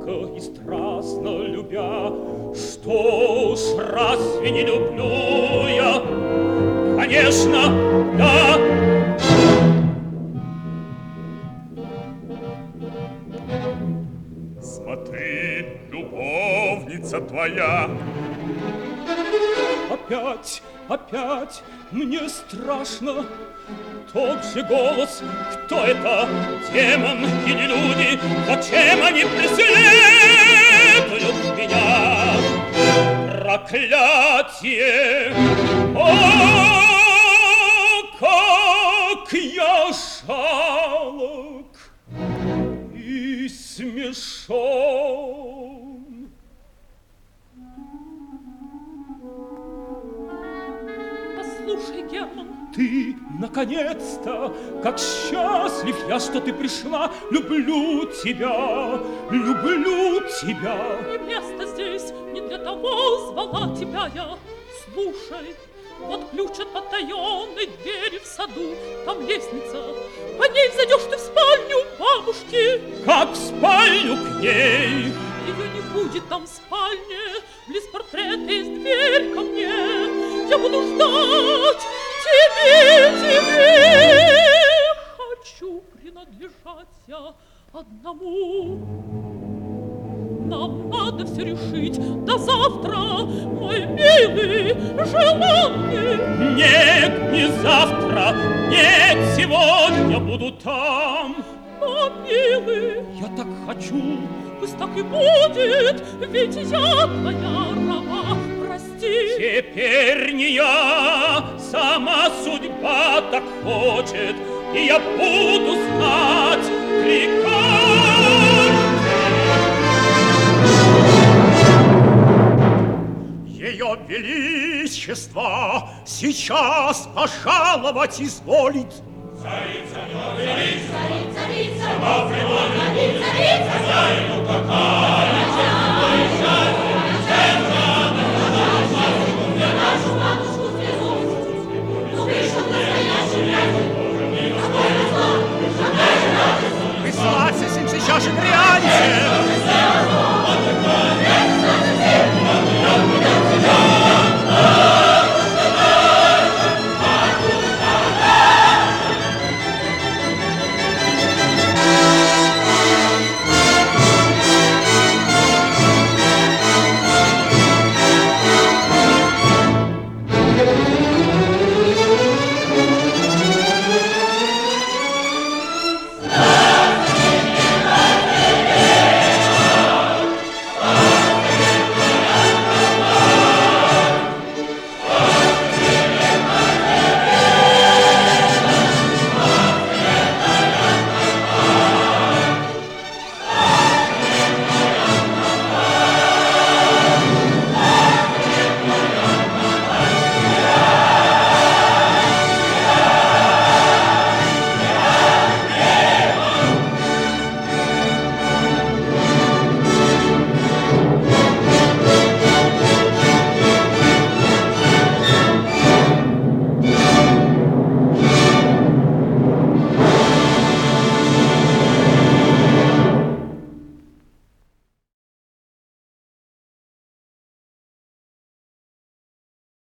горько и страстно любя. Что уж разве не люблю я? Конечно, да. Смотри, любовница твоя. Опять мне страшно. Тот же голос, кто это, демон или люди? Зачем они преследуют меня? Проклятие! О, как я жалок и смешон! Послушай, Герман, ты, наконец-то, как счастлив я, что ты пришла. Люблю тебя, люблю тебя. Не место здесь, не для того звала тебя я. Слушай, вот ключ от потаенной двери в саду. Там лестница, по ней зайдешь ты в спальню бабушки. Как в спальню к ней? Ее не будет там в спальне. Близ портрета есть дверь ко мне. Я буду ждать тебе. Хочу принадлежать я одному. Нам надо все решить до завтра, мой милый, желанный. Нет, не завтра, нет, сегодня буду там. Но, милый, я так хочу. Пусть так и будет, ведь я твоя раба, прости. Теперь не я, сама судьба так хочет, и я буду знать приказ. Ее Величество сейчас пожаловать изволит. Царица, царица, царица, царица, царица, царица,